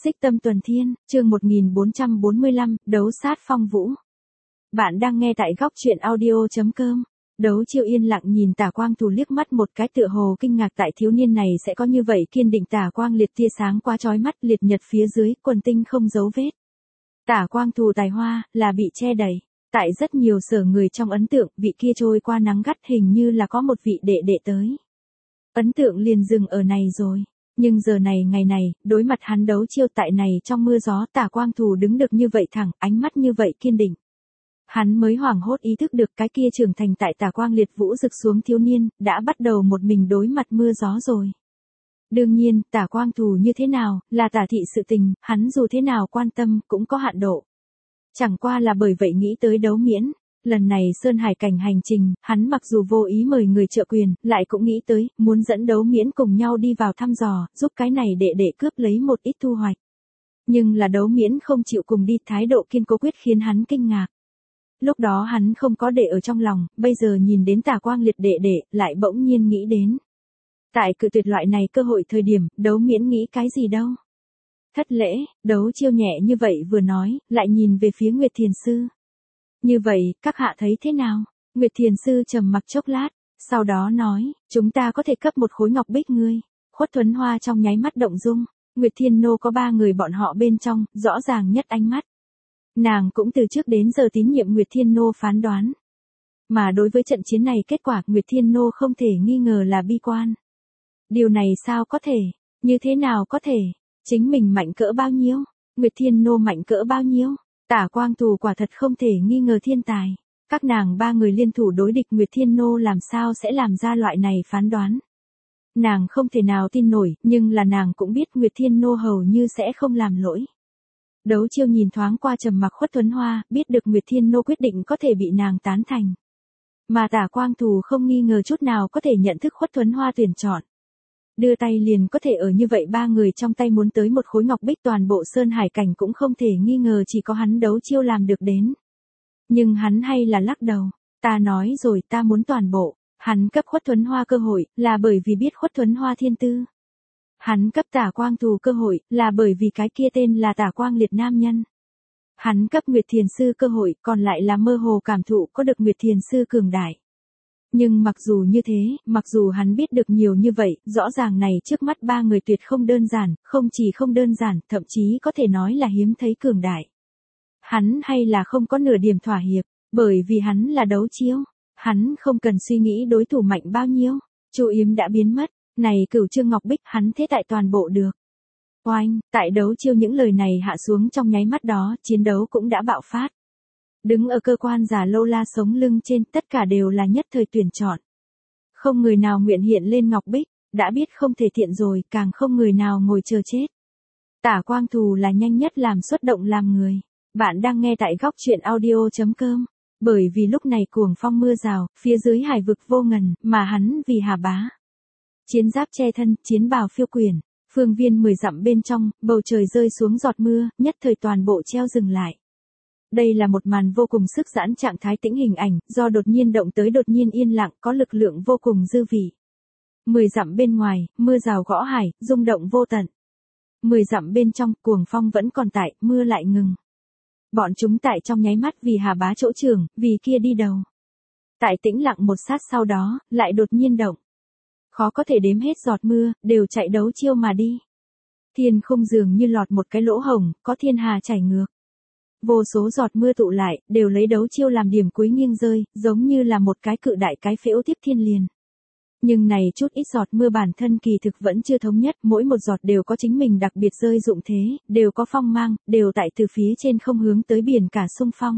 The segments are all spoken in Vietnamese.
Xích Tâm Tuần Thiên, chương 1445, đấu sát phong vũ. Bạn đang nghe tại góc truyện audio.com. Đấu Chiêu yên lặng nhìn Tả Quang Thù liếc mắt một cái, tựa hồ kinh ngạc tại thiếu niên này sẽ có như vậy kiên định. Tả Quang liệt tia sáng quá chói mắt, liệt nhật phía dưới, quần tinh không dấu vết. Tả Quang Thù tài hoa, là bị che đậy. Tại rất nhiều sở người trong ấn tượng, vị kia trôi qua nắng gắt hình như là có một vị đệ đệ tới. Ấn tượng liền dừng ở này rồi. Nhưng giờ này ngày này, đối mặt hắn Đấu Chiêu tại này trong mưa gió, Tả Quang Thù đứng được như vậy thẳng, ánh mắt như vậy kiên định. Hắn mới hoảng hốt ý thức được cái kia trưởng thành tại Tả Quang liệt vũ rực xuống thiếu niên, đã bắt đầu một mình đối mặt mưa gió rồi. Đương nhiên, Tả Quang Thù như thế nào, là Tả thị sự tình, hắn dù thế nào quan tâm, cũng có hạn độ. Chẳng qua là bởi vậy nghĩ tới Đấu Miễn. Lần này Sơn Hải cảnh hành trình, hắn mặc dù vô ý mời người trợ quyền, lại cũng nghĩ tới, muốn dẫn Đấu Miễn cùng nhau đi vào thăm dò, giúp cái này đệ cướp lấy một ít thu hoạch. Nhưng là Đấu Miễn không chịu cùng đi, thái độ kiên cố quyết khiến hắn kinh ngạc. Lúc đó hắn không có để ở trong lòng, bây giờ nhìn đến Tả Quang liệt đệ, lại bỗng nhiên nghĩ đến. Tại cự tuyệt loại này cơ hội thời điểm, Đấu Miễn nghĩ cái gì đâu. Thất lễ, Đấu Chiêu nhẹ như vậy vừa nói, lại nhìn về phía Nguyệt Thiền Sư. Như vậy, các hạ thấy thế nào? Nguyệt Thiền Sư trầm mặc chốc lát, sau đó nói, chúng ta có thể cấp một khối ngọc bích ngươi. Khuất Thuấn Hoa trong nháy mắt động dung, Nguyệt Thiên Nô có 3 người bọn họ bên trong, rõ ràng nhất ánh mắt. Nàng cũng từ trước đến giờ tín nhiệm Nguyệt Thiên Nô phán đoán. Mà đối với trận chiến này kết quả Nguyệt Thiên Nô không thể nghi ngờ là bi quan. Điều này sao có thể? Như thế nào có thể? Chính mình mạnh cỡ bao nhiêu? Nguyệt Thiên Nô mạnh cỡ bao nhiêu? Tả Quang Thù quả thật không thể nghi ngờ thiên tài. Các nàng 3 người liên thủ đối địch Nguyệt Thiên Nô làm sao sẽ làm ra loại này phán đoán. Nàng không thể nào tin nổi, nhưng là nàng cũng biết Nguyệt Thiên Nô hầu như sẽ không làm lỗi. Đấu Chiêu nhìn thoáng qua trầm mặc Khuất Thuấn Hoa, biết được Nguyệt Thiên Nô quyết định có thể bị nàng tán thành. Mà Tả Quang Thù không nghi ngờ chút nào có thể nhận thức Khuất Thuấn Hoa tuyển chọn. Đưa tay liền có thể ở như vậy 3 người trong tay muốn tới một khối ngọc bích, toàn bộ Sơn Hải cảnh cũng không thể nghi ngờ chỉ có hắn Đấu Chiêu làm được đến. Nhưng hắn hay là lắc đầu, ta nói rồi ta muốn toàn bộ, hắn cấp Khuất Thuấn Hoa cơ hội, là bởi vì biết Khuất Thuấn Hoa thiên tư. Hắn cấp Tả Quang Thù cơ hội, là bởi vì cái kia tên là Tả Quang liệt nam nhân. Hắn cấp Nguyệt Thiền Sư cơ hội, còn lại là mơ hồ cảm thụ có được Nguyệt Thiền Sư cường đại. Nhưng mặc dù như thế, mặc dù hắn biết được nhiều như vậy, rõ ràng này trước mắt 3 người tuyệt không đơn giản, không chỉ không đơn giản, thậm chí có thể nói là hiếm thấy cường đại. Hắn hay là không có nửa điểm thỏa hiệp, bởi vì hắn là Đấu Chiêu, hắn không cần suy nghĩ đối thủ mạnh bao nhiêu, Chu Yếm đã biến mất, này Cửu Trương Ngọc Bích hắn thế tại toàn bộ được. Oanh, tại Đấu Chiêu những lời này hạ xuống trong nháy mắt đó, chiến đấu cũng đã bạo phát. Đứng ở cơ quan giả lâu la sống lưng trên, tất cả đều là nhất thời tuyển chọn. Không người nào nguyện hiện lên Ngọc Bích, đã biết không thể thiện rồi, càng không người nào ngồi chờ chết. Tả Quang Thù là nhanh nhất làm xuất động làm người. Bạn đang nghe tại góc truyện audio.com. Bởi vì lúc này cuồng phong mưa rào, phía dưới hải vực vô ngần, mà hắn vì Hà Bá. Chiến giáp che thân, chiến bào phiêu quyển, phương viên 10 dặm bên trong, bầu trời rơi xuống giọt mưa, nhất thời toàn bộ treo dừng lại. Đây là một màn vô cùng sức giãn trạng thái tĩnh hình ảnh, do đột nhiên động tới đột nhiên yên lặng, có lực lượng vô cùng dư vị. 10 dặm bên ngoài, mưa rào gõ hải, rung động vô tận. 10 dặm bên trong, cuồng phong vẫn còn tại, mưa lại ngừng. Bọn chúng tại trong nháy mắt vì Hà Bá chỗ trường, vì kia đi đầu. Tại tĩnh lặng một sát sau đó, lại đột nhiên động. Khó có thể đếm hết giọt mưa, đều chạy Đấu Chiêu mà đi. Thiên không dường như lọt một cái lỗ hổng, có thiên hà chảy ngược. Vô số giọt mưa tụ lại, đều lấy Đấu Chiêu làm điểm cuối nghiêng rơi, giống như là một cái cự đại cái phễu tiếp thiên liền. Nhưng này chút ít giọt mưa bản thân kỳ thực vẫn chưa thống nhất, mỗi một giọt đều có chính mình đặc biệt rơi dụng thế, đều có phong mang, đều tại từ phía trên không hướng tới biển cả xung phong.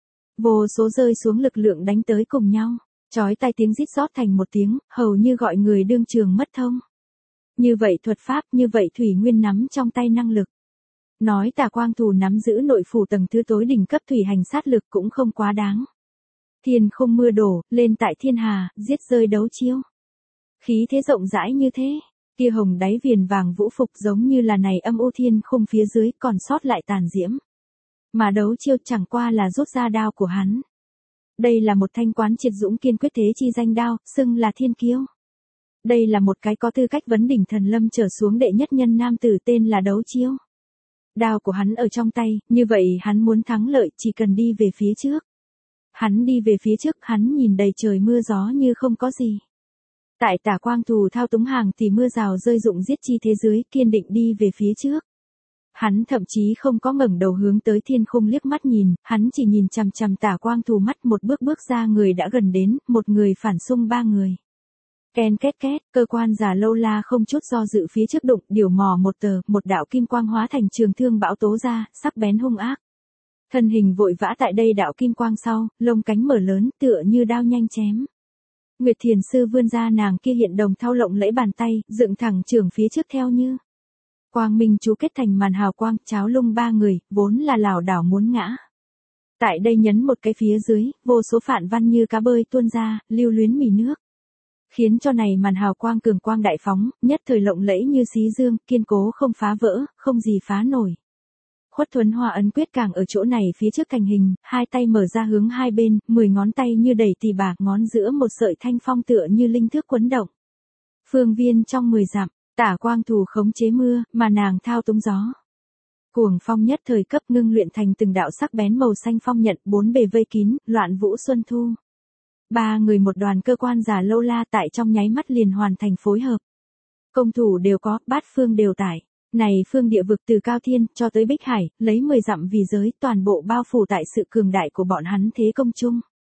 Vô số rơi xuống lực lượng đánh tới cùng nhau, chói tai tiếng rít rót thành một tiếng, hầu như gọi người đương trường mất thông. Như vậy thuật pháp, như vậy Thủy Nguyên nắm trong tay năng lực. Nói Tả Quang Thù nắm giữ nội phủ tầng thứ tối đỉnh cấp thủy hành sát lực cũng không quá đáng. Thiên không mưa đổ, lên tại thiên hà, giết rơi Đấu Chiêu. Khí thế rộng rãi như thế, kia hồng đáy viền vàng vũ phục giống như là này âm u thiên khung phía dưới còn sót lại tàn diễm. Mà Đấu Chiêu chẳng qua là rút ra đao của hắn. Đây là một thanh quán triệt dũng kiên quyết thế chi danh đao, xưng là thiên kiêu. Đây là một cái có tư cách vấn đỉnh thần lâm trở xuống đệ nhất nhân nam tử tên là Đấu Chiêu. Đao của hắn ở trong tay, như vậy hắn muốn thắng lợi chỉ cần đi về phía trước. Hắn đi về phía trước, hắn nhìn đầy trời mưa gió như không có gì. Tại Tả Quang Thù thao túng hàng thì mưa rào rơi rụng giết chi thế dưới, kiên định đi về phía trước. Hắn thậm chí không có ngẩng đầu hướng tới thiên khung liếc mắt nhìn, hắn chỉ nhìn chằm chằm Tả Quang Thù mắt một bước bước ra người đã gần đến, một người phản xung ba người. Ken két két, cơ quan già lâu la không chút do dự phía trước đụng, điều mò một tờ, một đạo kim quang hóa thành trường thương bão tố ra, sắc bén hung ác. Thân hình vội vã tại đây đạo kim quang sau, lông cánh mở lớn tựa như đao nhanh chém. Nguyệt Thiền Sư vươn ra nàng kia hiện đồng thau lộng lẫy bàn tay, dựng thẳng trường phía trước theo như. Quang minh chú kết thành màn hào quang, cháo lung ba người, vốn là lảo đảo muốn ngã. Tại đây nhấn một cái phía dưới, vô số phản văn như cá bơi tuôn ra, lưu luyến mì nước. Khiến cho này màn hào quang cường quang đại phóng, nhất thời lộng lẫy như xí dương, kiên cố không phá vỡ, không gì phá nổi. Khuất Thuấn Hoa ấn quyết càng ở chỗ này phía trước thành hình, hai tay mở ra hướng hai bên, 10 ngón tay như đẩy tỳ bà, ngón giữa một sợi thanh phong tựa như linh thước quấn động. Phương viên trong 10 dặm, Tả Quang Thù khống chế mưa, mà nàng thao túng gió. Cuồng phong nhất thời cấp ngưng luyện thành từng đạo sắc bén màu xanh phong nhận, bốn bề vây kín, loạn vũ xuân thu. Ba người một đoàn cơ quan giả lâu la tại trong nháy mắt liền hoàn thành phối hợp. Công thủ đều có, bát phương đều tải. Này phương địa vực từ Cao Thiên cho tới Bích Hải, lấy 10 dặm vì giới, toàn bộ bao phủ tại sự cường đại của bọn hắn thế công chung.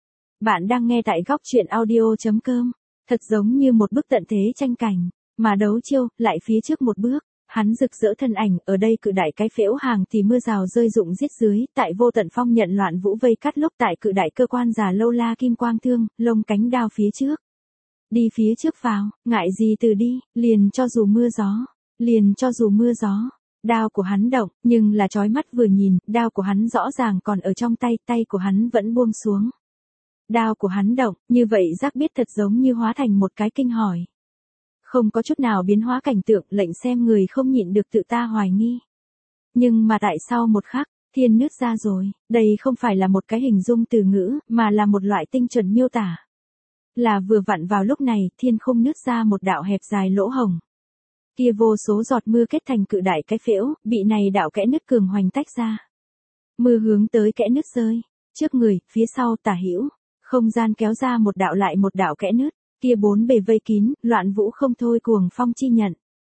Bạn đang nghe tại góc truyện audio.com. Thật giống như một bức tận thế tranh cảnh, mà đấu chiêu, lại phía trước một bước. Hắn rực rỡ thân ảnh, ở đây cự đại cái phễu hàng thì mưa rào rơi rụng giết dưới, tại vô tận phong nhận loạn vũ vây cắt lúc tại cự đại cơ quan già lâu la kim quang thương, lông cánh đao phía trước. Đi phía trước vào, ngại gì từ đi, liền cho dù mưa gió. Liền cho dù mưa gió, đao của hắn động, nhưng là chói mắt vừa nhìn, đao của hắn rõ ràng còn ở trong tay, tay của hắn vẫn buông xuống. Đao của hắn động, như vậy giác biết thật giống như hóa thành một cái kinh hỏi. Không có chút nào biến hóa cảnh tượng, lệnh xem người không nhịn được tự ta hoài nghi. Nhưng mà tại sao một khắc, thiên nứt ra rồi, đây không phải là một cái hình dung từ ngữ, mà là một loại tinh chuẩn miêu tả. Là vừa vặn vào lúc này, thiên không nứt ra một đạo hẹp dài lỗ hồng. Kia vô số giọt mưa kết thành cự đại cái phễu, bị này đạo kẽ nứt cường hoành tách ra. Mưa hướng tới kẽ nứt rơi, trước người, phía sau tả hữu, không gian kéo ra một đạo lại một đạo kẽ nứt, kia bốn bề vây kín, loạn vũ không thôi cuồng phong chi nhận.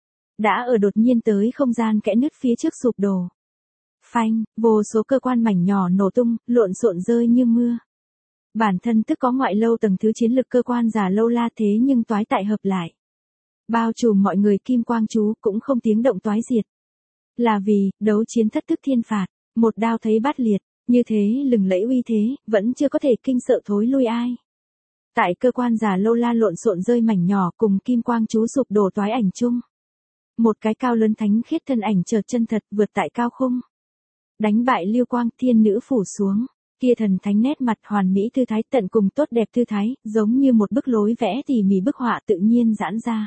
Đã ở đột nhiên tới không gian kẽ nứt phía trước sụp đổ. Phanh, vô số cơ quan mảnh nhỏ nổ tung, lộn xộn rơi như mưa. Bản thân tức có ngoại lâu tầng thứ chiến lực cơ quan giả lâu la thế nhưng toái tại hợp lại. Bao trùm mọi người kim quang chú cũng không tiếng động toái diệt. Là vì, đấu chiến thất thức thiên phạt, một đao thấy bát liệt, như thế lừng lẫy uy thế, vẫn chưa có thể kinh sợ thối lui ai. Tại cơ quan giả lâu la lộn xộn rơi mảnh nhỏ cùng kim quang chú sụp đổ toái ảnh chung. Một cái cao lớn thánh khiết thân ảnh chợt chân thật vượt tại cao khung. Đánh bại Lưu Quang thiên nữ phủ xuống, kia thần thánh nét mặt hoàn mỹ thư thái tận cùng tốt đẹp thư thái, giống như một bức lối vẽ tỉ mỉ bức họa tự nhiên giãn ra.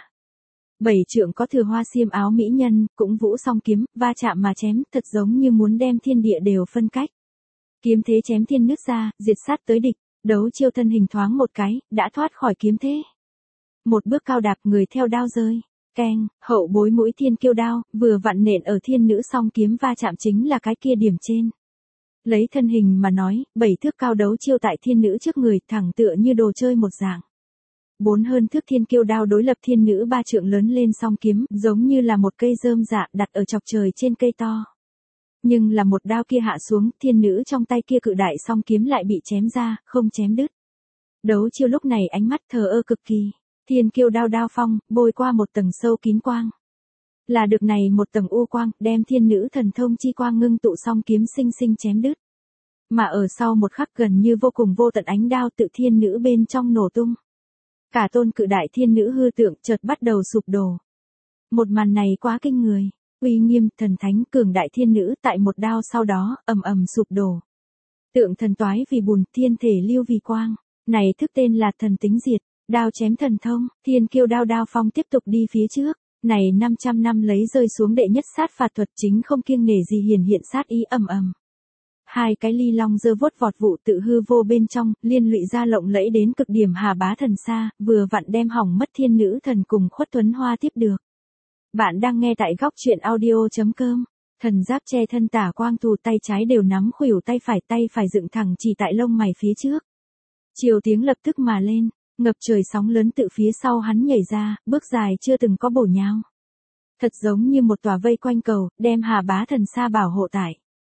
7 trượng có thừa hoa xiêm áo mỹ nhân, cũng vũ song kiếm, va chạm mà chém, thật giống như muốn đem thiên địa đều phân cách. Kiếm thế chém thiên nứt ra, diệt sát tới địch, đấu chiêu thân hình thoáng một cái, đã thoát khỏi kiếm thế. Một bước cao đạp người theo đao rơi, keng, hậu bối mũi thiên kiêu đao, vừa vặn nện ở thiên nữ song kiếm va chạm chính là cái kia điểm trên. Lấy thân hình mà nói, 7 thước cao đấu chiêu tại thiên nữ trước người, thẳng tựa như đồ chơi một dạng. 4 hơn thước thiên kiêu đao đối lập thiên nữ 3 trượng lớn lên song kiếm, giống như là một cây rơm dạ đặt ở chọc trời trên cây to. Nhưng là một đao kia hạ xuống, thiên nữ trong tay kia cự đại song kiếm lại bị chém ra, không chém đứt. Đấu chiêu lúc này ánh mắt thờ ơ cực kỳ, thiên kiêu đao đao phong, bôi qua một tầng sâu kín quang. Là được này một tầng u quang, đem thiên nữ thần thông chi quang ngưng tụ song kiếm sinh sinh chém đứt. Mà ở sau một khắc gần như vô cùng vô tận ánh đao tự thiên nữ bên trong nổ tung. Cả tôn cự đại thiên nữ hư tượng chợt bắt đầu sụp đổ. Một màn này quá kinh người, uy nghiêm thần thánh cường đại thiên nữ tại một đao sau đó ầm ầm sụp đổ. Tượng thần toái vì bùn, thiên thể lưu vì quang, này thức tên là thần tính diệt, đao chém thần thông, thiên kiêu đao đao phong tiếp tục đi phía trước. Này 500 năm lấy rơi xuống đệ nhất sát phạt thuật chính không kiêng nể gì hiển hiện sát ý ầm ầm. Hai cái ly long dơ vốt vọt vụ tự hư vô bên trong, liên lụy ra lộng lẫy đến cực điểm hà bá thần xa, vừa vặn đem hỏng mất thiên nữ thần cùng Khuất Tuấn Hoa tiếp được. Bạn đang nghe tại góc truyện audio.com. Thần giáp che thân Tả Quang Thù tay trái đều nắm khuỷu tay phải dựng thẳng chỉ tại lông mày phía trước. Chiều tiếng lập tức mà lên, ngập trời sóng lớn tự phía sau hắn nhảy ra, bước dài chưa từng có bổ nhào. Thật giống như một tòa vây quanh cầu, đem Hà Bá Thần Sa bảo hộ tại.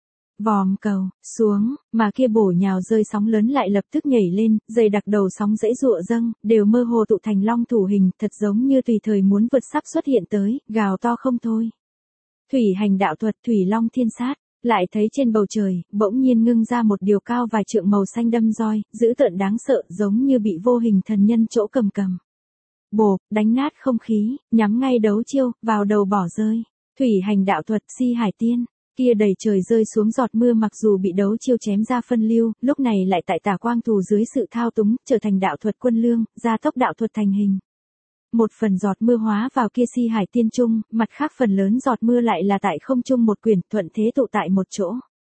Vòm cầu, xuống, mà kia bổ nhào rơi sóng lớn lại lập tức nhảy lên, dày đặc đầu sóng dãy giụa dâng, đều mơ hồ tụ thành long thủ hình, thật giống như tùy thời muốn vượt sắp xuất hiện tới, gào to không thôi. Thủy hành đạo thuật Thủy Long Thiên Sát, lại thấy trên bầu trời, bỗng nhiên ngưng ra một điều cao vài trượng màu xanh đâm roi, dữ tợn đáng sợ giống như bị vô hình thần nhân chỗ cầm. Bộp, đánh nát không khí, nhắm ngay đấu chiêu, vào đầu bỏ rơi. Thủy hành đạo thuật Si Hải Tiên, kia đầy trời rơi xuống giọt mưa mặc dù bị đấu chiêu chém ra phân lưu, lúc này lại tại Tả Quang Thù dưới sự thao túng, trở thành đạo thuật quân lương, gia tốc đạo thuật thành hình. Một phần giọt mưa hóa vào kia Si Hải Tiên trung, mặt khác phần lớn giọt mưa lại là tại không trung một quyển, thuận thế tụ tại một chỗ.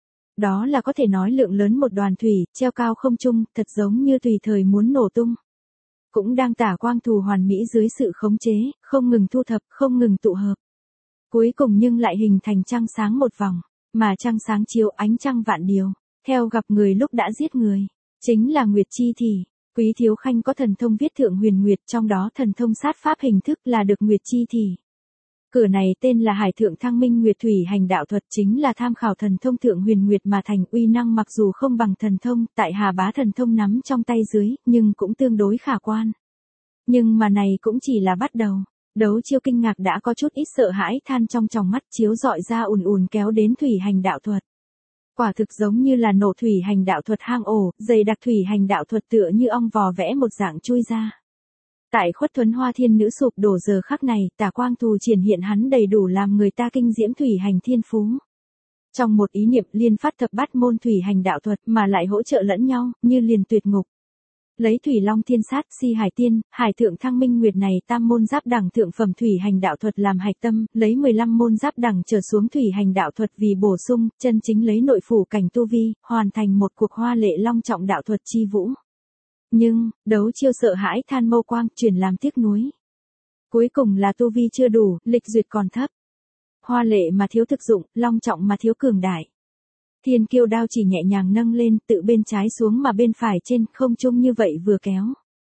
Đó là có thể nói lượng lớn một đoàn thủy, treo cao không trung, thật giống như tùy thời muốn nổ tung. Cũng đang Tả Quang Thù hoàn mỹ dưới sự khống chế, không ngừng thu thập, không ngừng tụ hợp. Cuối cùng nhưng lại hình thành trăng sáng một vòng, mà trăng sáng chiếu ánh trăng vạn điều, theo gặp người lúc đã giết người, chính là Nguyệt Chi Thì. Quý Thiếu Khanh có thần thông viết Thượng Huyền Nguyệt, trong đó thần thông sát pháp hình thức là được Nguyệt Chi Thì. Cửa này tên là Hải Thượng Thăng Minh Nguyệt Thủy Hành đạo thuật, chính là tham khảo thần thông Thượng Huyền Nguyệt mà thành, uy năng mặc dù không bằng thần thông, tại Hà Bá thần thông nắm trong tay dưới, nhưng cũng tương đối khả quan. Nhưng mà này cũng chỉ là bắt đầu. Đấu chiêu kinh ngạc đã có chút ít sợ hãi, than trong tròng mắt chiếu dọi ra ùn kéo đến Thủy Hành đạo thuật. Quả thực giống như là nổ Thủy Hành đạo thuật hang ổ, dày đặc Thủy Hành đạo thuật tựa như ong vò vẽ một dạng chui ra. Tại Khuất Thuấn Hoa Thiên Nữ sụp đổ giờ khắc này, Tả Quang Thù triển hiện hắn đầy đủ làm người ta kinh diễm Thủy Hành thiên phú. Trong một ý niệm liên phát thập bát môn Thủy Hành đạo thuật mà lại hỗ trợ lẫn nhau, như liền tuyệt ngục. Lấy Thủy Long Thiên Sát, Si Hải Tiên, Hải Thượng Thăng Minh Nguyệt này tam môn giáp đẳng thượng phẩm Thủy Hành đạo thuật làm hạch tâm, lấy 15 môn giáp đẳng trở xuống Thủy Hành đạo thuật vì bổ sung, chân chính lấy nội phủ cảnh tu vi, hoàn thành một cuộc hoa lệ long trọng đạo thuật chi vũ. Nhưng, đấu chiêu sợ hãi than mâu quang, truyền làm tiếc nuối. Cuối cùng là tu vi chưa đủ, lịch duyệt còn thấp. Hoa lệ mà thiếu thực dụng, long trọng mà thiếu cường đại. Thiên Kiêu đao chỉ nhẹ nhàng nâng lên, tự bên trái xuống mà bên phải trên, không trung như vậy vừa kéo.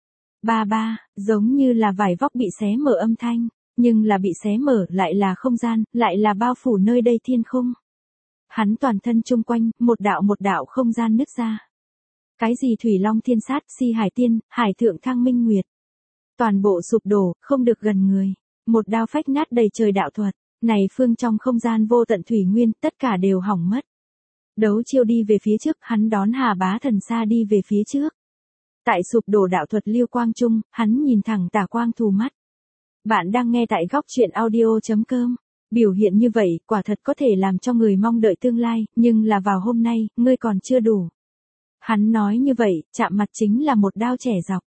Ba, giống như là vải vóc bị xé mở âm thanh, nhưng là bị xé mở, lại là không gian, lại là bao phủ nơi đây thiên khung. Hắn toàn thân chung quanh, một đạo không gian nứt ra. Cái gì Thủy Long Thiên Sát, Si Hải Tiên, Hải Thượng Thăng Minh Nguyệt. Toàn bộ sụp đổ, không được gần người. Một đao phách nát đầy trời đạo thuật, này phương trong không gian vô tận thủy nguyên, tất cả đều hỏng mất. Đấu chiêu đi về phía trước, hắn đón Hà Bá Thần Sa đi về phía trước. Tại sụp đổ đạo thuật lưu quang trung, hắn nhìn thẳng Tả Quang Thù mắt. Bạn đang nghe tại góc truyện audio.com. Biểu hiện như vậy, quả thật có thể làm cho người mong đợi tương lai, nhưng là vào hôm nay, ngươi còn chưa đủ. Hắn nói như vậy, chạm mặt chính là một đao trẻ dọc.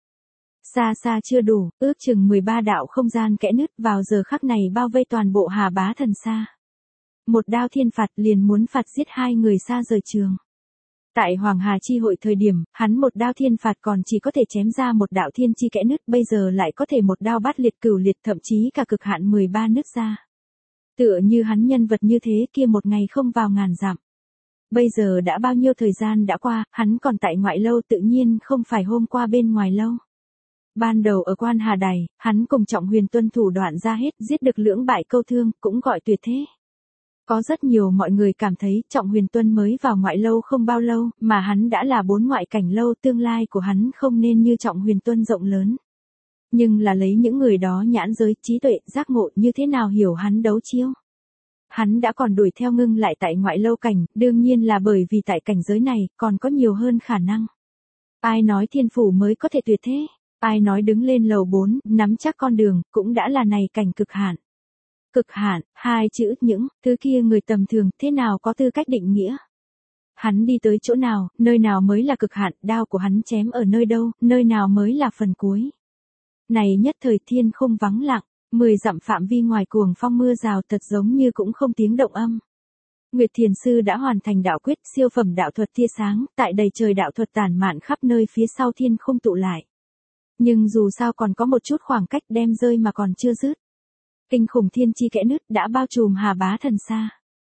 Xa chưa đủ, ước chừng 13 đạo không gian kẽ nứt vào giờ khắc này bao vây toàn bộ Hà Bá Thần Sa. Một đao thiên phạt liền muốn phạt giết hai người xa rời trường. Tại Hoàng Hà chi hội thời điểm, hắn một đao thiên phạt còn chỉ có thể chém ra một đạo thiên chi kẽ nứt, bây giờ lại có thể một đao bát liệt cửu liệt, thậm chí cả cực hạn 13 nứt ra. Tựa như hắn nhân vật như thế kia một ngày không vào ngàn dặm. Bây giờ đã bao nhiêu thời gian đã qua, hắn còn tại ngoại lâu, tự nhiên không phải hôm qua bên ngoài lâu. Ban đầu ở Quan Hà Đài, hắn cùng Trọng Huyền Tuân thủ đoạn ra hết, giết được lưỡng bại câu thương, cũng gọi tuyệt thế. Có rất nhiều mọi người cảm thấy Trọng Huyền Tuân mới vào ngoại lâu không bao lâu, mà hắn đã là 4 ngoại cảnh lâu, tương lai của hắn không nên như Trọng Huyền Tuân rộng lớn. Nhưng là lấy những người đó nhãn giới, trí tuệ, giác ngộ như thế nào hiểu hắn đấu chiêu. Hắn đã còn đuổi theo ngưng lại tại ngoại lâu cảnh, đương nhiên là bởi vì tại cảnh giới này, còn có nhiều hơn khả năng. Ai nói thiên phủ mới có thể tuyệt thế, ai nói đứng lên lầu 4, nắm chắc con đường, cũng đã là này cảnh cực hạn. Cực hạn, hai chữ, những thứ kia người tầm thường thế nào có tư cách định nghĩa. Hắn đi tới chỗ nào, nơi nào mới là cực hạn, đao của hắn chém ở nơi đâu, nơi nào mới là phần cuối. Này nhất thời thiên không vắng lặng, 10 dặm phạm vi ngoài cuồng phong mưa rào thật giống như cũng không tiếng động âm. Nguyệt Thiền Sư đã hoàn thành đạo quyết, siêu phẩm đạo thuật tia sáng, tại đầy trời đạo thuật tản mạn khắp nơi phía sau thiên không tụ lại. Nhưng dù sao còn có một chút khoảng cách, đem rơi mà còn chưa dứt. Kinh khủng thiên chi kẽ nứt đã bao trùm Hà Bá Thần Sa.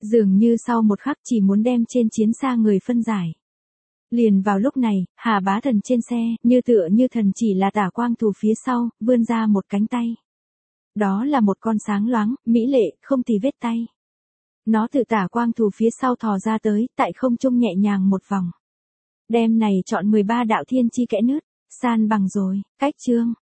Dường như sau một khắc chỉ muốn đem trên chiến xa người phân giải. Liền vào lúc này, Hà Bá Thần trên xe, như tựa như thần chỉ là Tả Quang Thù phía sau, vươn ra một cánh tay. Đó là một con sáng loáng, mỹ lệ, không tì vết tay. Nó từ Tả Quang Thù phía sau thò ra tới, tại không trung nhẹ nhàng một vòng. Đem này chọn 13 đạo thiên chi kẽ nứt, san bằng rồi, cách chương.